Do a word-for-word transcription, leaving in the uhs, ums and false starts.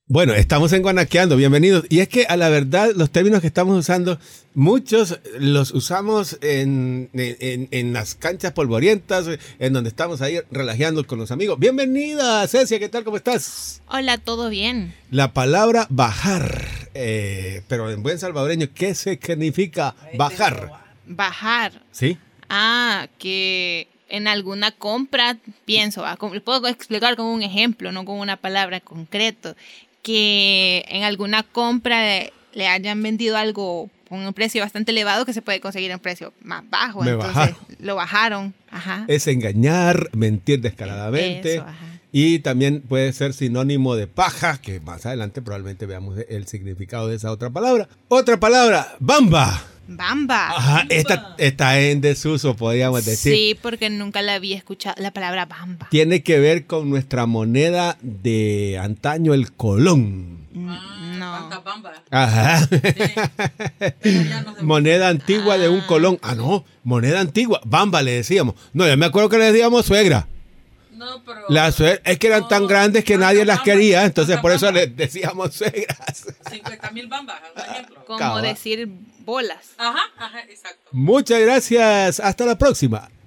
Bueno, estamos en Guanaqueando, bienvenidos. Y es que a la verdad los términos que estamos usando, muchos los usamos en, en, en las canchas polvorientas, en donde estamos ahí relajeando con los amigos. Bienvenida, Cecia, ¿qué tal? ¿Cómo estás? Hola, ¿todo bien? La palabra bajar, eh, pero en buen salvadoreño, ¿qué significa bajar? Bajar. ¿Sí? Ah, que en alguna compra, pienso, ah, como- puedo explicar con un ejemplo, no con una palabra concreto, que en alguna compra de- le hayan vendido algo con un precio bastante elevado que se puede conseguir a un precio más bajo. Me Entonces bajaron. lo bajaron. Ajá. Es engañar, mentir descaradamente. Eso, ajá. Y también puede ser sinónimo de paja, que más adelante probablemente veamos el significado de esa otra palabra. Otra palabra, bamba. Bamba. Ajá, esta está en desuso, podríamos decir. Sí, porque nunca la había escuchado, la palabra bamba. Tiene que ver con nuestra moneda de antaño, el colón. Mm, No. ¿Cuántas bambas? Ajá. Pero ya no se- Moneda antigua de un colón. Ah, no, moneda antigua. Bamba le decíamos. No, yo me acuerdo que le decíamos suegra. No, pero... La suegra, es que eran tan No, grandes que tanta nadie las bamba, quería, entonces tanta por eso bamba. les decíamos suegras. cincuenta mil bambas, por ejemplo. Como Cabal. decir bolas. Ajá, ajá, exacto. Muchas gracias. Hasta la próxima.